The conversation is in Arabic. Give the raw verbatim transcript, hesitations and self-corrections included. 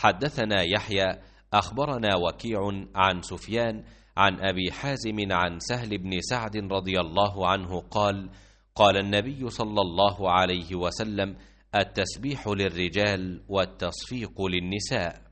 حدثنا يحيى أخبرنا وكيع عن سفيان عن أبي حازم عن سهل بن سعد رضي الله عنه قال: قال النبي صلى الله عليه وسلم: التسبيح للرجال والتصفيق للنساء.